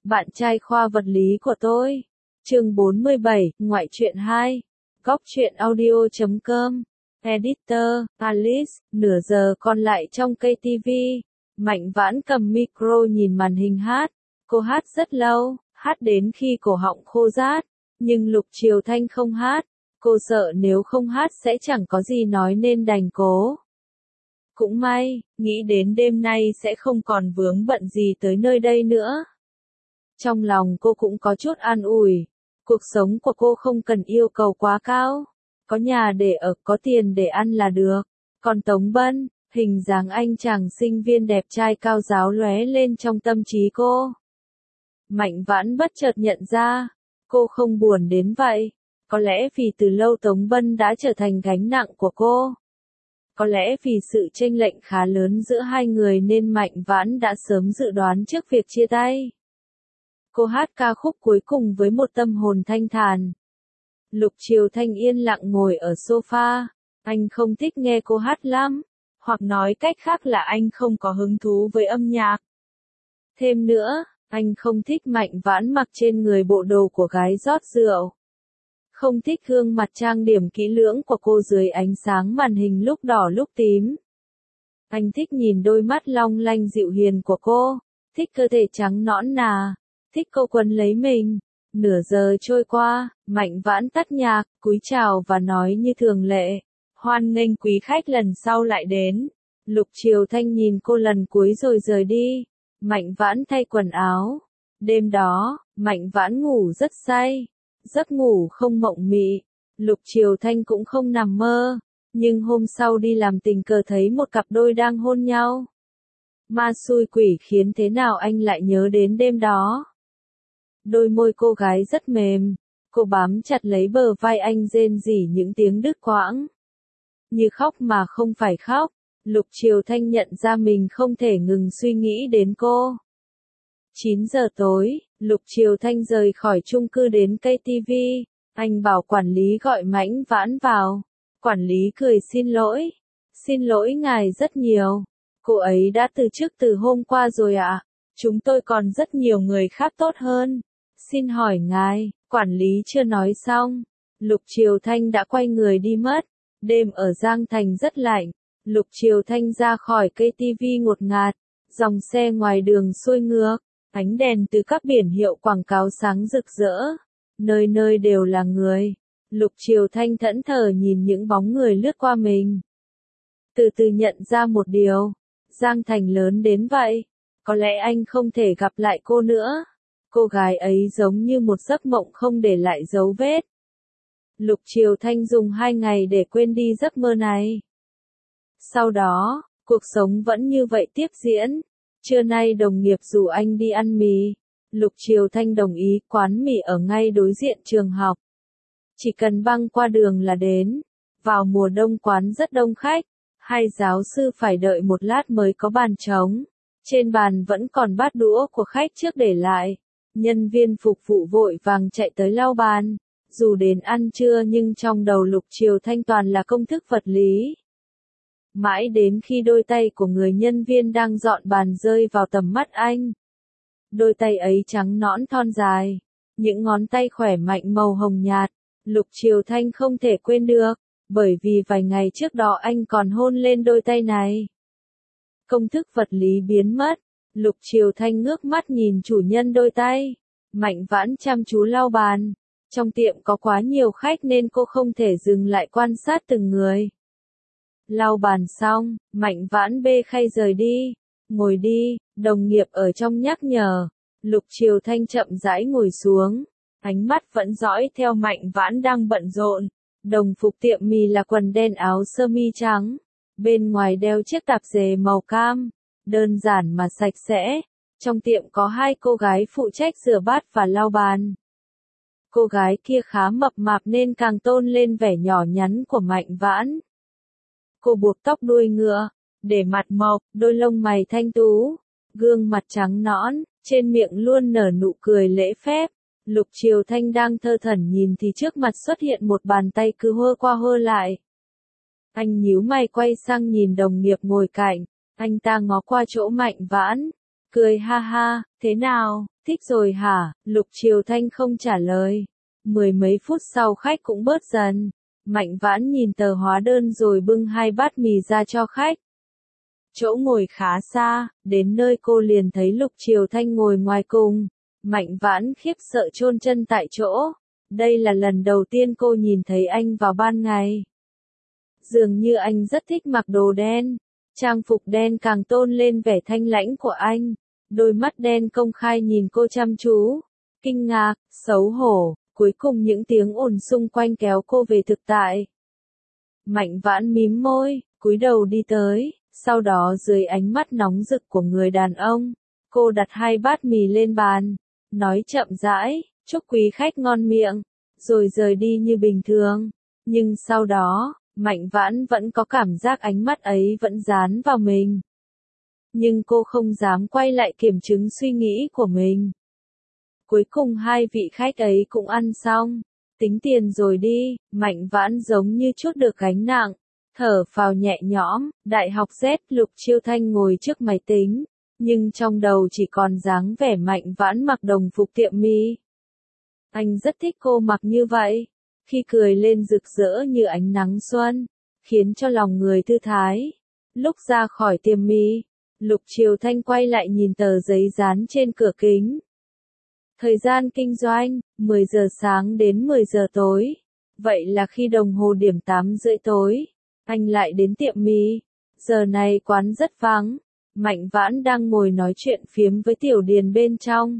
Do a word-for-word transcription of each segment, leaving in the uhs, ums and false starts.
bạn trai khoa vật lý của tôi. Chương bốn mươi bảy, ngoại truyện hai. Góc truyện audio chấm com. Editor, Alice, nửa giờ còn lại trong cây tivi. Mạnh Vãn cầm micro nhìn màn hình hát. Cô hát rất lâu, hát đến khi cổ họng khô rát. Nhưng Lục Triều Thanh không hát. Cô sợ nếu không hát sẽ chẳng có gì nói nên đành cố. Cũng may, nghĩ đến đêm nay sẽ không còn vướng bận gì tới nơi đây nữa. Trong lòng cô cũng có chút an ủi. Cuộc sống của cô không cần yêu cầu quá cao. Có nhà để ở, có tiền để ăn là được. Còn Tống Bân, hình dáng anh chàng sinh viên đẹp trai cao ráo lóe lên trong tâm trí cô. Mạnh Vãn bất chợt nhận ra, cô không buồn đến vậy. Có lẽ vì từ lâu Tống Bân đã trở thành gánh nặng của cô. Có lẽ vì sự chênh lệch khá lớn giữa hai người nên Mạnh Vãn đã sớm dự đoán trước việc chia tay. Cô hát ca khúc cuối cùng với một tâm hồn thanh thản. Lục Triều Thanh yên lặng ngồi ở sofa. Anh không thích nghe cô hát lắm. Hoặc nói cách khác là anh không có hứng thú với âm nhạc. Thêm nữa, anh không thích Mạnh Vãn mặc trên người bộ đồ của gái rót rượu. Không thích gương mặt trang điểm kỹ lưỡng của cô dưới ánh sáng màn hình lúc đỏ lúc tím. Anh thích nhìn đôi mắt long lanh dịu hiền của cô. Thích cơ thể trắng nõn nà. Thích cô quấn lấy mình. Nửa giờ trôi qua, Mạnh Vãn tắt nhạc, cúi chào và nói như thường lệ. Hoan nghênh quý khách lần sau lại đến. Lục Triều Thanh nhìn cô lần cuối rồi rời đi. Mạnh Vãn thay quần áo. Đêm đó, Mạnh Vãn ngủ rất say. Giấc ngủ không mộng mị. Lục Triều Thanh cũng không nằm mơ. Nhưng hôm sau đi làm tình cờ thấy một cặp đôi đang hôn nhau. Ma xui quỷ khiến thế nào anh lại nhớ đến đêm đó. Đôi môi cô gái rất mềm. Cô bám chặt lấy bờ vai anh rên rỉ những tiếng đứt quãng. Như khóc mà không phải khóc. Lục Triều Thanh nhận ra mình không thể ngừng suy nghĩ đến cô. chín giờ tối, Lục Triều Thanh rời khỏi chung cư đến cây tivi. Anh bảo quản lý gọi Mạnh Vãn vào. Quản lý cười xin lỗi. Xin lỗi ngài rất nhiều. Cô ấy đã từ chức từ hôm qua rồi ạ. À? Chúng tôi còn rất nhiều người khác tốt hơn. Xin hỏi ngài, quản lý chưa nói xong. Lục Triều Thanh đã quay người đi mất. Đêm ở Giang Thành rất lạnh. Lục Triều Thanh ra khỏi cây tivi ngột ngạt. Dòng xe ngoài đường xuôi ngược. Ánh đèn từ các biển hiệu quảng cáo sáng rực rỡ. Nơi nơi đều là người. Lục Triều Thanh thẫn thờ nhìn những bóng người lướt qua mình. Từ từ nhận ra một điều. Giang Thành lớn đến vậy. Có lẽ anh không thể gặp lại cô nữa. Cô gái ấy giống như một giấc mộng không để lại dấu vết. Lục Triều Thanh dùng hai ngày để quên đi giấc mơ này. Sau đó, cuộc sống vẫn như vậy tiếp diễn. Trưa nay đồng nghiệp rủ anh đi ăn mì. Lục Triều Thanh đồng ý, quán mì ở ngay đối diện trường học. Chỉ cần băng qua đường là đến. Vào mùa đông quán rất đông khách. Hai giáo sư phải đợi một lát mới có bàn trống. Trên bàn vẫn còn bát đũa của khách trước để lại. Nhân viên phục vụ vội vàng chạy tới lau bàn. Dù đến ăn trưa nhưng trong đầu Lục Triều Thanh toàn là công thức vật lý. Mãi đến khi đôi tay của người nhân viên đang dọn bàn rơi vào tầm mắt anh. Đôi tay ấy trắng nõn thon dài. Những ngón tay khỏe mạnh màu hồng nhạt. Lục Triều Thanh không thể quên được. Bởi vì vài ngày trước đó anh còn hôn lên đôi tay này. Công thức vật lý biến mất. Lục Triều Thanh ngước mắt nhìn chủ nhân đôi tay. Mạnh Vãn chăm chú lau bàn. Trong tiệm có quá nhiều khách nên cô không thể dừng lại quan sát từng người. Lau bàn xong, Mạnh Vãn bê khay rời đi. Ngồi đi, đồng nghiệp ở trong nhắc nhở. Lục Triều Thanh chậm rãi ngồi xuống. Ánh mắt vẫn dõi theo Mạnh Vãn đang bận rộn. Đồng phục tiệm mì là quần đen áo sơ mi trắng. Bên ngoài đeo chiếc tạp dề màu cam. Đơn giản mà sạch sẽ. Trong tiệm có hai cô gái phụ trách rửa bát và lau bàn. Cô gái kia khá mập mạp nên càng tôn lên vẻ nhỏ nhắn của Mạnh Vãn. Cô buộc tóc đuôi ngựa, để mặt mộc, đôi lông mày thanh tú, gương mặt trắng nõn, trên miệng luôn nở nụ cười lễ phép. Lục Triều Thanh đang thơ thẩn nhìn thì trước mặt xuất hiện một bàn tay cứ hơ qua hơ lại. Anh nhíu mày quay sang nhìn đồng nghiệp ngồi cạnh, anh ta ngó qua chỗ Mạnh Vãn, cười ha ha, thế nào, thích rồi hả? Lục Triều Thanh không trả lời. Mười mấy phút sau khách cũng bớt dần. Mạnh Vãn nhìn tờ hóa đơn rồi bưng hai bát mì ra cho khách. Chỗ ngồi khá xa, đến nơi cô liền thấy Lục Triều Thanh ngồi ngoài cùng. Mạnh Vãn khiếp sợ chôn chân tại chỗ. Đây là lần đầu tiên cô nhìn thấy anh vào ban ngày. Dường như anh rất thích mặc đồ đen. Trang phục đen càng tôn lên vẻ thanh lãnh của anh. Đôi mắt đen công khai nhìn cô chăm chú. Kinh ngạc, xấu hổ, cuối cùng những tiếng ồn xung quanh kéo cô về thực tại. Mạnh Vãn mím môi, cúi đầu đi tới. Sau đó dưới ánh mắt nóng rực của người đàn ông, cô đặt hai bát mì lên bàn. Nói chậm rãi, chúc quý khách ngon miệng. Rồi rời đi như bình thường. Nhưng sau đó, Mạnh Vãn vẫn có cảm giác ánh mắt ấy vẫn dán vào mình. Nhưng cô không dám quay lại kiểm chứng suy nghĩ của mình. Cuối cùng hai vị khách ấy cũng ăn xong. Tính tiền rồi đi, Mạnh Vãn giống như trút được gánh nặng. Thở phào nhẹ nhõm, đại học Z Lục Chiêu Thanh ngồi trước máy tính. Nhưng trong đầu chỉ còn dáng vẻ Mạnh Vãn mặc đồng phục tiệm mì. Anh rất thích cô mặc như vậy. Khi cười lên rực rỡ như ánh nắng xuân. Khiến cho lòng người thư thái. Lúc ra khỏi tiệm mì, Lục Triều Thanh quay lại nhìn tờ giấy dán trên cửa kính. Thời gian kinh doanh, mười giờ sáng đến mười giờ tối. Vậy là khi đồng hồ điểm tám rưỡi tối, anh lại đến tiệm mì. Giờ này quán rất vắng. Mạnh Vãn đang ngồi nói chuyện phiếm với Tiểu Điền bên trong.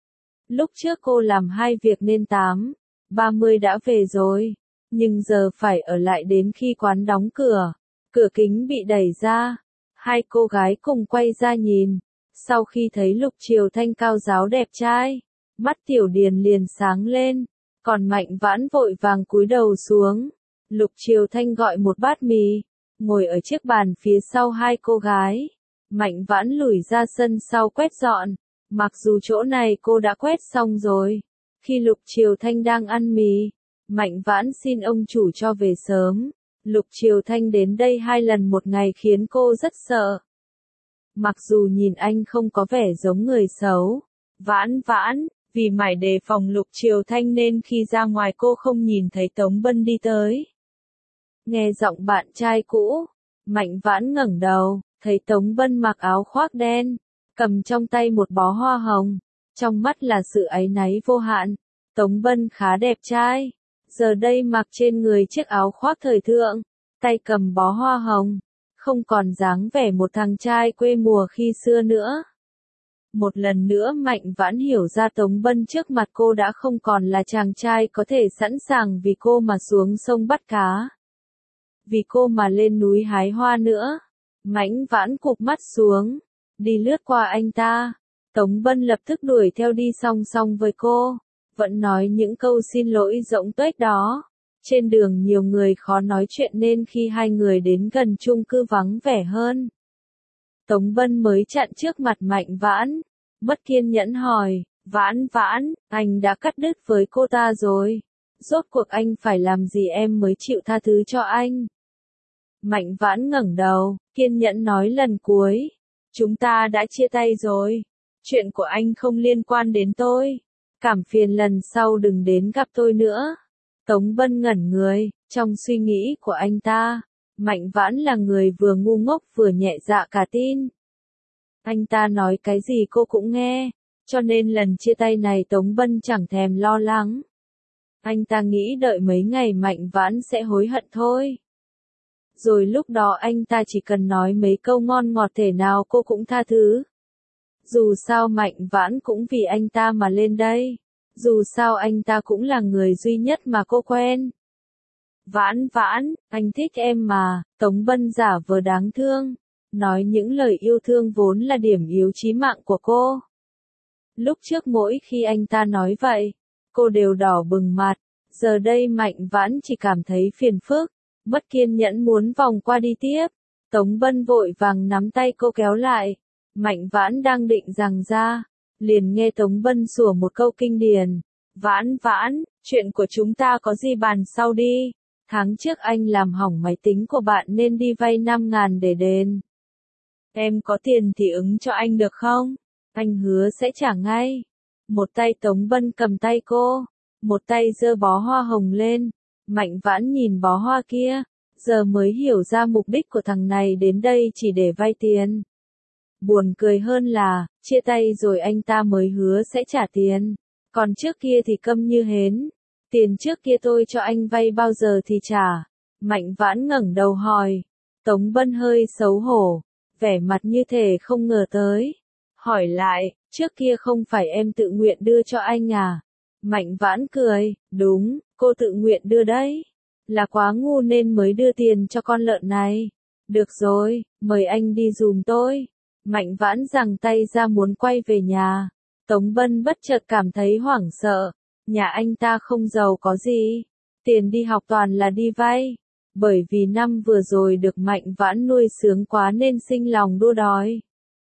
Lúc trước cô làm hai việc nên tám ba mươi đã về rồi. Nhưng giờ phải ở lại đến khi quán đóng cửa. Cửa kính bị đẩy ra. Hai cô gái cùng quay ra nhìn. Sau khi thấy Lục Triều Thanh cao ráo đẹp trai, mắt Tiểu Điền liền sáng lên. Còn Mạnh Vãn vội vàng cúi đầu xuống. Lục Triều Thanh gọi một bát mì. Ngồi ở chiếc bàn phía sau hai cô gái. Mạnh Vãn lủi ra sân sau quét dọn. Mặc dù chỗ này cô đã quét xong rồi. Khi Lục Triều Thanh đang ăn mì, Mạnh Vãn xin ông chủ cho về sớm. Lục Triều Thanh đến đây hai lần một ngày khiến cô rất sợ. Mặc dù nhìn anh không có vẻ giống người xấu. Vãn Vãn, vì mải đề phòng Lục Triều Thanh nên khi ra ngoài cô không nhìn thấy Tống Bân đi tới. Nghe giọng bạn trai cũ, Mạnh Vãn ngẩng đầu, thấy Tống Bân mặc áo khoác đen, cầm trong tay một bó hoa hồng, trong mắt là sự áy náy vô hạn. Tống Bân khá đẹp trai, giờ đây mặc trên người chiếc áo khoác thời thượng, tay cầm bó hoa hồng, không còn dáng vẻ một thằng trai quê mùa khi xưa nữa. Một lần nữa Mạnh Vãn hiểu ra Tống Bân trước mặt cô đã không còn là chàng trai có thể sẵn sàng vì cô mà xuống sông bắt cá. Vì cô mà lên núi hái hoa nữa. Mạnh Vãn cụp mắt xuống, đi lướt qua anh ta. Tống Bân lập tức đuổi theo đi song song với cô, vẫn nói những câu xin lỗi rỗng tuếch đó. Trên đường nhiều người khó nói chuyện nên khi hai người đến gần chung cư vắng vẻ hơn. Tống Bân mới chặn trước mặt Mạnh Vãn, bất kiên nhẫn hỏi, Vãn Vãn, anh đã cắt đứt với cô ta rồi. Rốt cuộc anh phải làm gì em mới chịu tha thứ cho anh? Mạnh Vãn ngẩng đầu, kiên nhẫn nói lần cuối. Chúng ta đã chia tay rồi. Chuyện của anh không liên quan đến tôi. Cảm phiền lần sau đừng đến gặp tôi nữa. Tống Bân ngẩn người, trong suy nghĩ của anh ta, Mạnh Vãn là người vừa ngu ngốc vừa nhẹ dạ cả tin. Anh ta nói cái gì cô cũng nghe, cho nên lần chia tay này Tống Bân chẳng thèm lo lắng. Anh ta nghĩ đợi mấy ngày Mạnh Vãn sẽ hối hận thôi. Rồi lúc đó anh ta chỉ cần nói mấy câu ngon ngọt thể nào cô cũng tha thứ. Dù sao Mạnh Vãn cũng vì anh ta mà lên đây. Dù sao anh ta cũng là người duy nhất mà cô quen. Vãn Vãn, anh thích em mà. Tống Bân giả vờ đáng thương, nói những lời yêu thương vốn là điểm yếu chí mạng của cô. Lúc trước mỗi khi anh ta nói vậy, cô đều đỏ bừng mặt. Giờ đây Mạnh Vãn chỉ cảm thấy phiền phức, bất kiên nhẫn muốn vòng qua đi tiếp. Tống Bân vội vàng nắm tay cô kéo lại. Mạnh Vãn đang định giằng ra, liền nghe Tống Bân sủa một câu kinh điển. Vãn Vãn, chuyện của chúng ta có gì bàn sau đi. Tháng trước anh làm hỏng máy tính của bạn nên đi vay năm ngàn để đền. Em có tiền thì ứng cho anh được không? Anh hứa sẽ trả ngay. Một tay Tống Bân cầm tay cô, một tay giơ bó hoa hồng lên. Mạnh Vãn nhìn bó hoa kia, giờ mới hiểu ra mục đích của thằng này đến đây chỉ để vay tiền. Buồn cười hơn là, chia tay rồi anh ta mới hứa sẽ trả tiền. Còn trước kia thì câm như hến. Tiền trước kia tôi cho anh vay bao giờ thì trả. Mạnh Vãn ngẩng đầu hỏi. Tống Bân hơi xấu hổ, vẻ mặt như thể không ngờ tới. Hỏi lại, trước kia không phải em tự nguyện đưa cho anh à? Mạnh Vãn cười, đúng, cô tự nguyện đưa đấy. Là quá ngu nên mới đưa tiền cho con lợn này. Được rồi, mời anh đi giùm tôi. Mạnh Vãn giằng tay ra muốn quay về nhà. Tống Bân bất chợt cảm thấy hoảng sợ. Nhà anh ta không giàu có gì. Tiền đi học toàn là đi vay. Bởi vì năm vừa rồi được Mạnh Vãn nuôi sướng quá nên sinh lòng đua đòi.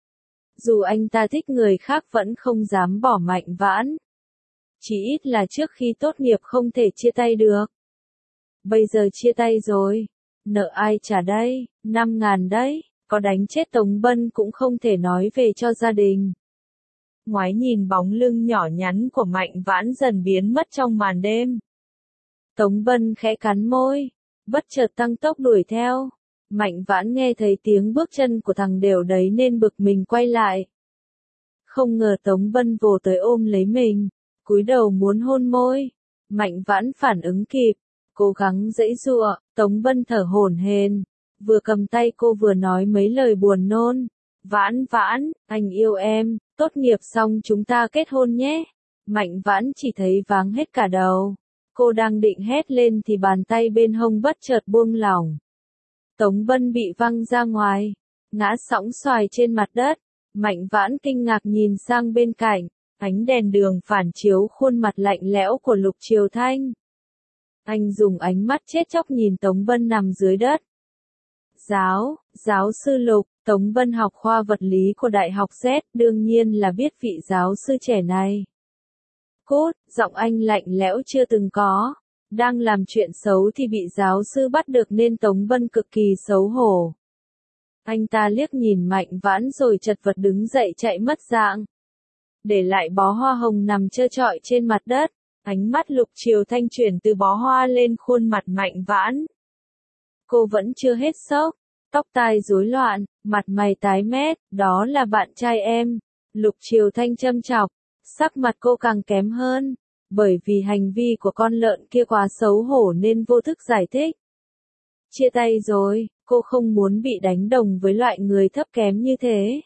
Dù anh ta thích người khác vẫn không dám bỏ Mạnh Vãn. Chỉ ít là trước khi tốt nghiệp không thể chia tay được. Bây giờ chia tay rồi. Nợ ai trả đây? Năm ngàn đấy. Có đánh chết Tống Bân cũng không thể nói về cho gia đình. Ngoái nhìn bóng lưng nhỏ nhắn của Mạnh Vãn dần biến mất trong màn đêm. Tống Bân khẽ cắn môi, bất chợt tăng tốc đuổi theo. Mạnh Vãn nghe thấy tiếng bước chân của thằng Đều đấy nên bực mình quay lại. Không ngờ Tống Bân vồ tới ôm lấy mình, cúi đầu muốn hôn môi. Mạnh Vãn phản ứng kịp, cố gắng giãy giụa. Tống Bân thở hổn hển, vừa cầm tay cô vừa nói mấy lời buồn nôn. Vãn Vãn, anh yêu em, tốt nghiệp xong chúng ta kết hôn nhé. Mạnh Vãn chỉ thấy váng hết cả đầu. Cô đang định hét lên thì bàn tay bên hông bất chợt buông lỏng. Tống Bân bị văng ra ngoài, ngã sõng xoài trên mặt đất. Mạnh Vãn kinh ngạc nhìn sang bên cạnh, ánh đèn đường phản chiếu khuôn mặt lạnh lẽo của Lục Triều Thanh. Anh dùng ánh mắt chết chóc nhìn Tống Bân nằm dưới đất. Giáo, giáo sư Lục, Tống Bân học khoa vật lý của Đại học Z, đương nhiên là biết vị giáo sư trẻ này. Cốt, giọng anh lạnh lẽo chưa từng có. Đang làm chuyện xấu thì bị giáo sư bắt được nên Tống Bân cực kỳ xấu hổ. Anh ta liếc nhìn Mạnh Vãn rồi chật vật đứng dậy chạy mất dạng. Để lại bó hoa hồng nằm trơ trọi trên mặt đất. Ánh mắt Lục Triều Thanh chuyển từ bó hoa lên khuôn mặt Mạnh Vãn. Cô vẫn chưa hết sốc, tóc tai rối loạn, mặt mày tái mét, đó là bạn trai em. Lục Triều Thanh châm chọc, sắc mặt cô càng kém hơn, bởi vì hành vi của con lợn kia quá xấu hổ nên vô thức giải thích. Chia tay rồi, cô không muốn bị đánh đồng với loại người thấp kém như thế.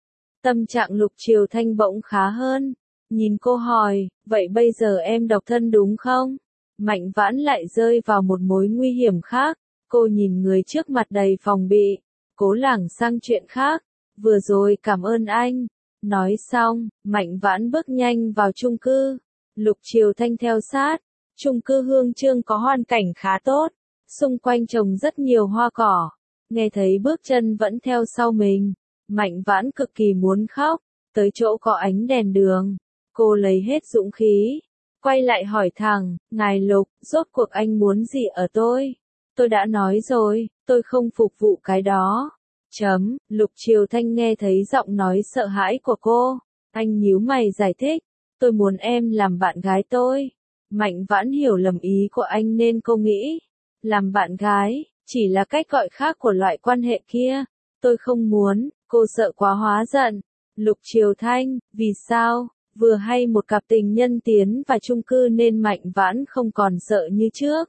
Tâm trạng Lục Triều Thanh bỗng khá hơn, nhìn cô hỏi, vậy bây giờ em độc thân đúng không? Mạnh Vãn lại rơi vào một mối nguy hiểm khác. Cô nhìn người trước mặt đầy phòng bị, cố lảng sang chuyện khác. Vừa rồi cảm ơn anh. Nói xong, Mạnh Vãn bước nhanh vào chung cư. Lục Triều Thanh theo sát. Chung cư Hương Trương có hoàn cảnh khá tốt. Xung quanh trồng rất nhiều hoa cỏ. Nghe thấy bước chân vẫn theo sau mình. Mạnh Vãn cực kỳ muốn khóc. Tới chỗ có ánh đèn đường. Cô lấy hết dũng khí. Quay lại hỏi thẳng, ngài Lục, rốt cuộc anh muốn gì ở tôi? Tôi đã nói rồi, tôi không phục vụ cái đó. Chấm, Lục Triều Thanh nghe thấy giọng nói sợ hãi của cô. Anh nhíu mày giải thích, tôi muốn em làm bạn gái tôi. Mạnh Vãn hiểu lầm ý của anh nên cô nghĩ, làm bạn gái, chỉ là cách gọi khác của loại quan hệ kia. Tôi không muốn, cô sợ quá hóa giận. Lục Triều Thanh, vì sao? Vừa hay một cặp tình nhân tiến vào chung cư nên Mạnh Vãn không còn sợ như trước.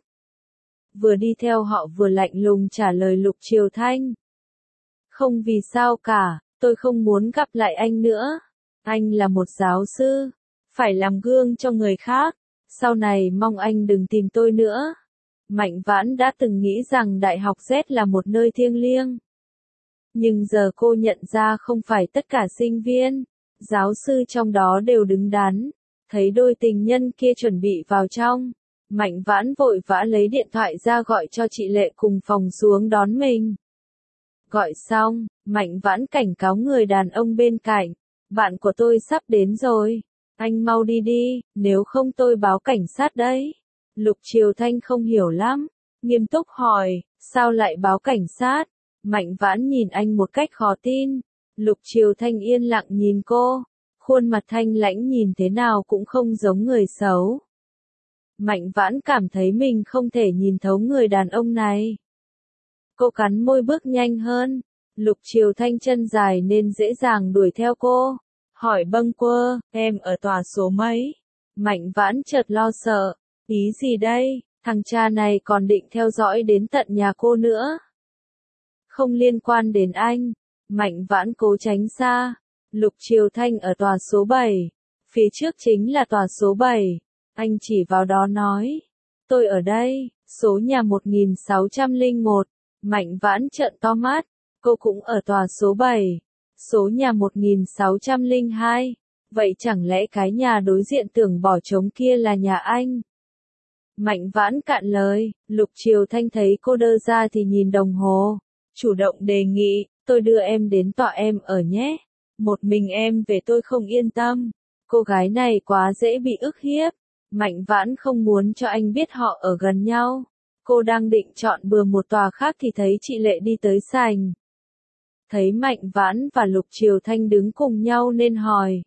Vừa đi theo họ vừa lạnh lùng trả lời Lục Triều Thanh. Không vì sao cả, tôi không muốn gặp lại anh nữa. Anh là một giáo sư, phải làm gương cho người khác. Sau này mong anh đừng tìm tôi nữa. Mạnh Vãn đã từng nghĩ rằng Đại học Z là một nơi thiêng liêng. Nhưng giờ cô nhận ra không phải tất cả sinh viên, giáo sư trong đó đều đứng đắn. Thấy đôi tình nhân kia chuẩn bị vào trong. Mạnh Vãn vội vã lấy điện thoại ra gọi cho chị Lệ cùng phòng xuống đón mình. Gọi xong, Mạnh Vãn cảnh cáo người đàn ông bên cạnh. Bạn của tôi sắp đến rồi. Anh mau đi đi, nếu không tôi báo cảnh sát đấy. Lục Triều Thanh không hiểu lắm. Nghiêm túc hỏi, sao lại báo cảnh sát? Mạnh Vãn nhìn anh một cách khó tin. Lục Triều Thanh yên lặng nhìn cô. khuôn mặt thanh lãnh nhìn thế nào cũng không giống người xấu. Mạnh Vãn cảm thấy mình không thể nhìn thấu người đàn ông này. Cô cắn môi bước nhanh hơn. Lục Triều Thanh chân dài nên dễ dàng đuổi theo cô. Hỏi bâng quơ, em ở tòa số mấy? Mạnh Vãn chợt lo sợ. Ý gì đây, thằng cha này còn định theo dõi đến tận nhà cô nữa. Không liên quan đến anh. Mạnh Vãn cố tránh xa. Lục Triều Thanh ở tòa số bảy. Phía trước chính là tòa số bảy. Anh chỉ vào đó nói. Tôi ở đây, số nhà một nghìn sáu trăm lẻ một. Mạnh Vãn trợn to mắt. Cô cũng ở tòa số bảy. Số nhà một nghìn sáu trăm lẻ hai. Vậy chẳng lẽ cái nhà đối diện tưởng bỏ trống kia là nhà anh? Mạnh Vãn cạn lời. Lục Triều Thanh thấy cô đơ ra thì nhìn đồng hồ. Chủ động đề nghị, tôi đưa em đến tọa em ở nhé. Một mình em về tôi không yên tâm. Cô gái này quá dễ bị ức hiếp. Mạnh Vãn không muốn cho anh biết họ ở gần nhau. Cô đang định chọn bừa một tòa khác thì thấy chị Lệ đi tới sảnh. Thấy Mạnh Vãn và Lục Triều Thanh đứng cùng nhau nên hỏi.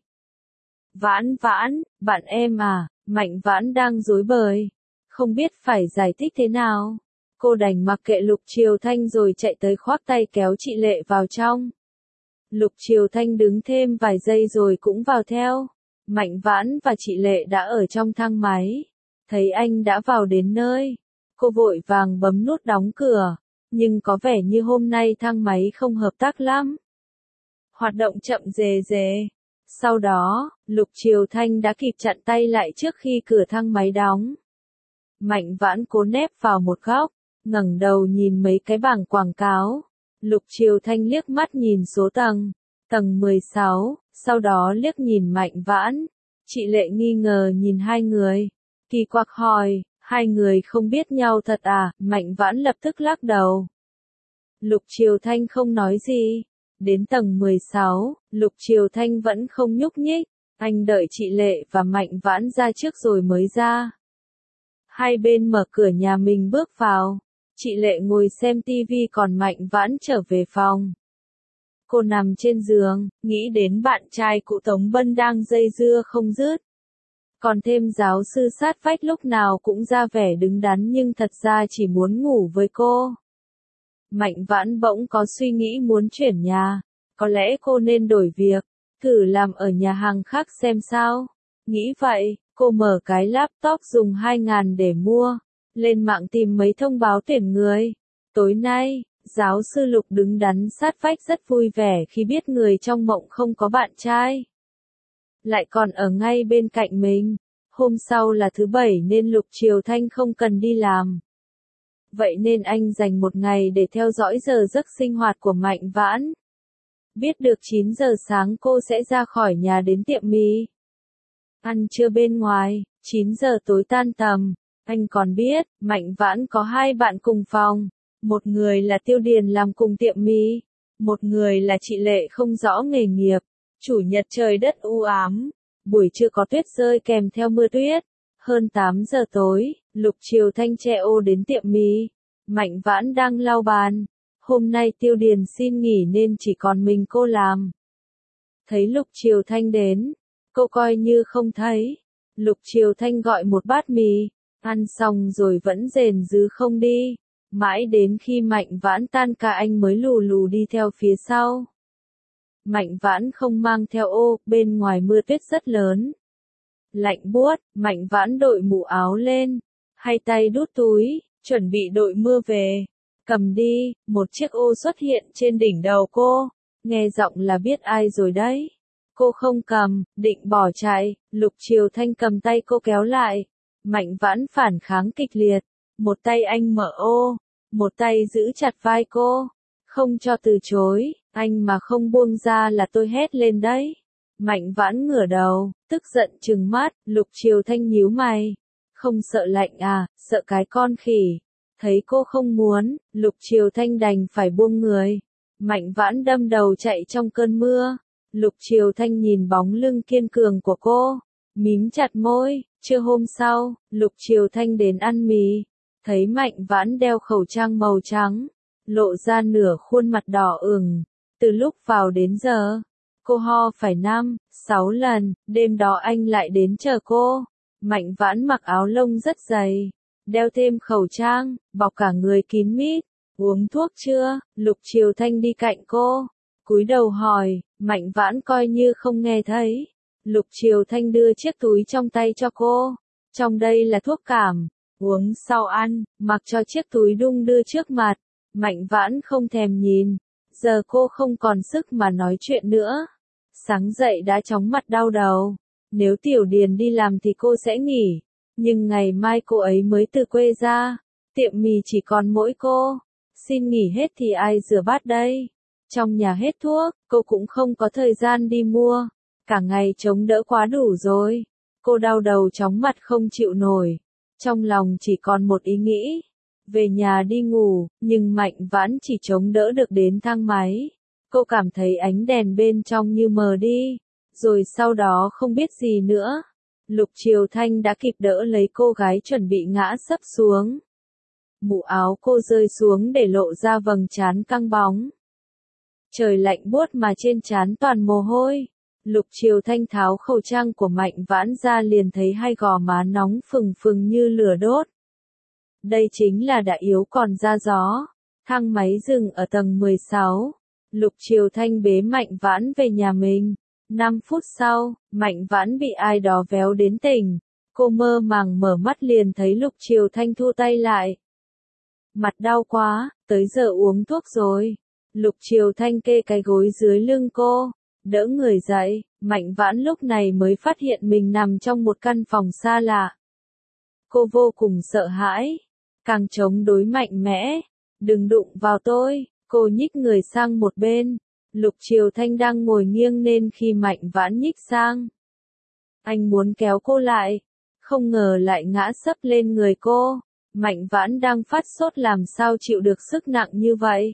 Vãn Vãn, bạn em à? Mạnh Vãn đang rối bời. Không biết phải giải thích thế nào. Cô đành mặc kệ Lục Triều Thanh rồi chạy tới khoác tay kéo chị Lệ vào trong. Lục Triều Thanh đứng thêm vài giây rồi cũng vào theo. Mạnh Vãn và chị Lệ đã ở trong thang máy. Thấy anh đã vào đến nơi. Cô vội vàng bấm nút đóng cửa. Nhưng có vẻ như hôm nay thang máy không hợp tác lắm. Hoạt động chậm rề rề. Sau đó, Lục Triều Thanh đã kịp chặn tay lại trước khi cửa thang máy đóng. Mạnh Vãn cố nép vào một góc, ngẩng đầu nhìn mấy cái bảng quảng cáo. Lục Triều Thanh liếc mắt nhìn số tầng, tầng mười sáu, sau đó liếc nhìn Mạnh Vãn. Chị Lệ nghi ngờ nhìn hai người, kỳ quặc hỏi, hai người không biết nhau thật à? Mạnh Vãn lập tức lắc đầu. Lục Triều Thanh không nói gì. Đến tầng mười sáu, Lục Triều Thanh vẫn không nhúc nhích. Anh đợi chị Lệ và Mạnh Vãn ra trước rồi mới ra. Hai bên mở cửa nhà mình bước vào. Chị Lệ ngồi xem tivi còn Mạnh Vãn trở về phòng. Cô nằm trên giường, nghĩ đến bạn trai cụ Tống Bân đang dây dưa không dứt. Còn thêm giáo sư sát vách lúc nào cũng ra vẻ đứng đắn nhưng thật ra chỉ muốn ngủ với cô. Mạnh Vãn bỗng có suy nghĩ muốn chuyển nhà. Có lẽ cô nên đổi việc, thử làm ở nhà hàng khác xem sao. Nghĩ vậy, cô mở cái laptop dùng hai ngàn để mua. Lên mạng tìm mấy thông báo tuyển người. Tối nay, giáo sư Lục đứng đắn sát vách rất vui vẻ khi biết người trong mộng không có bạn trai. Lại còn ở ngay bên cạnh mình. Hôm sau là thứ bảy nên Lục Triều Thanh không cần đi làm. Vậy nên anh dành một ngày để theo dõi giờ giấc sinh hoạt của Mạnh Vãn. Biết được chín giờ sáng cô sẽ ra khỏi nhà đến tiệm mì. Ăn trưa bên ngoài, chín giờ tối tan tầm. Anh còn biết, Mạnh Vãn có hai bạn cùng phòng. Một người là Tiêu Điền làm cùng tiệm mì. Một người là chị Lệ không rõ nghề nghiệp. Chủ nhật trời đất u ám. Buổi trưa có tuyết rơi kèm theo mưa tuyết. Hơn tám giờ tối, Lục Triều Thanh che ô đến tiệm mì. Mạnh Vãn đang lau bàn. Hôm nay Tiêu Điền xin nghỉ nên chỉ còn mình cô làm. Thấy Lục Triều Thanh đến, cô coi như không thấy. Lục Triều Thanh gọi một bát mì, ăn xong rồi vẫn rền rứ không đi. Mãi đến khi Mạnh Vãn tan ca anh mới lù lù đi theo phía sau. Mạnh Vãn không mang theo ô, bên ngoài mưa tuyết rất lớn. Lạnh buốt, Mạnh Vãn đội mũ áo lên, hai tay đút túi, chuẩn bị đội mưa về. Cầm đi, một chiếc ô xuất hiện trên đỉnh đầu cô. Nghe giọng là biết ai rồi đấy. Cô không cầm, định bỏ chạy. Lục Triều Thanh cầm tay cô kéo lại. Mạnh Vãn phản kháng kịch liệt. Một tay anh mở ô, một tay giữ chặt vai cô. Không cho từ chối, anh mà không buông ra là tôi hét lên đấy. Mạnh Vãn ngửa đầu, tức giận trừng mắt. Lục Triều Thanh nhíu mày. Không sợ lạnh à, sợ cái con khỉ. Thấy cô không muốn, Lục Triều Thanh đành phải buông người. Mạnh Vãn đâm đầu chạy trong cơn mưa. Lục Triều Thanh nhìn bóng lưng kiên cường của cô, mím chặt môi. Trưa hôm sau, Lục Triều Thanh đến ăn mì. Thấy Mạnh Vãn đeo khẩu trang màu trắng, lộ ra nửa khuôn mặt đỏ ửng. Từ lúc vào đến giờ, Cô ho phải năm, sáu lần, đêm đó anh lại đến chờ cô. Mạnh Vãn mặc áo lông rất dày, đeo thêm khẩu trang, bọc cả người kín mít. Uống thuốc chưa? Lục Triều Thanh đi cạnh cô, cúi đầu hỏi. Mạnh Vãn coi như không nghe thấy. Lục Triều Thanh đưa chiếc túi trong tay cho cô. Trong đây là thuốc cảm, uống sau ăn, mặc cho chiếc túi đung đưa trước mặt. Mạnh Vãn không thèm nhìn. Giờ cô không còn sức mà nói chuyện nữa. Sáng dậy đã chóng mặt đau đầu. Nếu Tiểu Điền đi làm thì cô sẽ nghỉ. Nhưng ngày mai cô ấy mới từ quê ra. Tiệm mì chỉ còn mỗi cô. Xin nghỉ hết thì ai rửa bát đây? Trong nhà hết thuốc, cô cũng không có thời gian đi mua. Cả ngày chống đỡ quá đủ rồi. Cô đau đầu chóng mặt không chịu nổi. Trong lòng chỉ còn một ý nghĩ. Về nhà đi ngủ, nhưng Mạnh Vãn chỉ chống đỡ được đến thang máy. Cô cảm thấy ánh đèn bên trong như mờ đi. Rồi sau đó không biết gì nữa. Lục Triều Thanh đã kịp đỡ lấy cô gái chuẩn bị ngã sấp xuống. Mũ áo cô rơi xuống để lộ ra vầng trán căng bóng. Trời lạnh buốt mà trên trán toàn mồ hôi. Lục Triều Thanh tháo khẩu trang của Mạnh Vãn ra liền thấy hai gò má nóng phừng phừng như lửa đốt. Đây chính là đã yếu còn ra gió. Thang máy dừng ở tầng mười sáu. Lục Triều Thanh bế Mạnh Vãn về nhà mình. năm phút sau, Mạnh Vãn bị ai đó véo đến tỉnh. Cô mơ màng mở mắt liền thấy Lục Triều Thanh thu tay lại. Mặt đau quá, tới giờ uống thuốc rồi. Lục Triều Thanh kê cái gối dưới lưng cô, đỡ người dậy. Mạnh Vãn lúc này mới phát hiện mình nằm trong một căn phòng xa lạ. Cô vô cùng sợ hãi, càng chống đối mạnh mẽ. Đừng đụng vào tôi, cô nhích người sang một bên. Lục Triều Thanh đang ngồi nghiêng nên khi Mạnh Vãn nhích sang, anh muốn kéo cô lại, không ngờ lại ngã sấp lên người cô. Mạnh Vãn đang phát sốt làm sao chịu được sức nặng như vậy.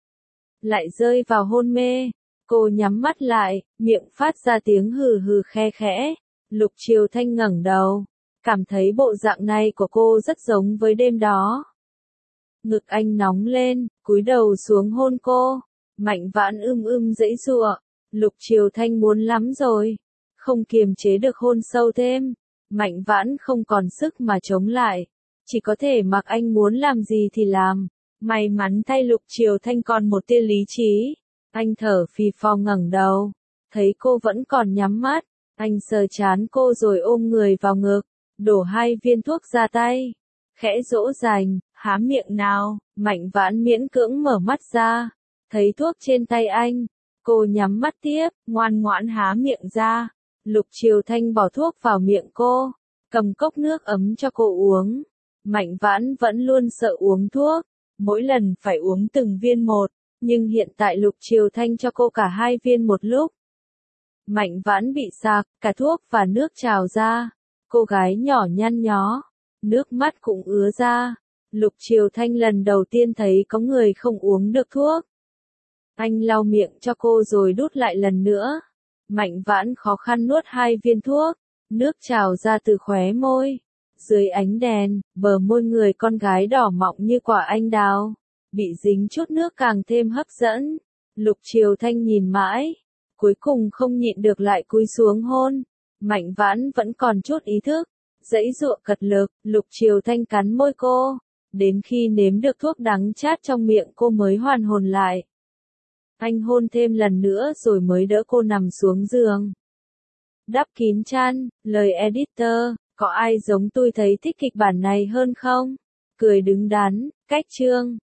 Lại rơi vào hôn mê. Cô nhắm mắt lại, miệng phát ra tiếng hừ hừ khe khẽ. Lục Triều Thanh ngẩng đầu, cảm thấy bộ dạng này của cô rất giống với đêm đó. Ngực anh nóng lên, cúi đầu xuống hôn cô. Mạnh Vãn ưm ưm giãy giụa. Lục Triều Thanh muốn lắm rồi, không kiềm chế được hôn sâu thêm. Mạnh Vãn không còn sức mà chống lại, chỉ có thể mặc anh muốn làm gì thì làm. May mắn thay Lục Triều Thanh còn một tia lý trí. Anh thở phì phò ngẩng đầu, thấy cô vẫn còn nhắm mắt. Anh sờ trán cô rồi ôm người vào ngực, đổ hai viên thuốc ra tay. Khẽ dỗ dành, há miệng nào. Mạnh Vãn miễn cưỡng mở mắt ra, thấy thuốc trên tay anh. Cô nhắm mắt tiếp, ngoan ngoãn há miệng ra. Lục Triều Thanh bỏ thuốc vào miệng cô, cầm cốc nước ấm cho cô uống. Mạnh Vãn vẫn luôn sợ uống thuốc, mỗi lần phải uống từng viên một, nhưng hiện tại Lục Triều Thanh cho cô cả hai viên một lúc. Mạnh Vãn bị sặc, cả thuốc và nước trào ra. Cô gái nhỏ nhăn nhó, nước mắt cũng ứa ra. Lục Triều Thanh lần đầu tiên thấy có người không uống được thuốc. Anh lau miệng cho cô rồi đút lại lần nữa. Mạnh Vãn khó khăn nuốt hai viên thuốc, nước trào ra từ khóe môi. Dưới ánh đèn, bờ môi người con gái đỏ mọng như quả anh đào, bị dính chút nước càng thêm hấp dẫn. Lục Triều Thanh nhìn mãi, cuối cùng không nhịn được lại cúi xuống hôn. Mạnh Vãn vẫn còn chút ý thức, giãy giụa cật lực. Lục Triều Thanh cắn môi cô, đến khi nếm được thuốc đắng chát trong miệng cô mới hoàn hồn lại. Anh hôn thêm lần nữa rồi mới đỡ cô nằm xuống giường, đắp kín chăn. Lời editor, có ai giống tôi thấy thích kịch bản này hơn không? Cười đứng đắn, cách chương.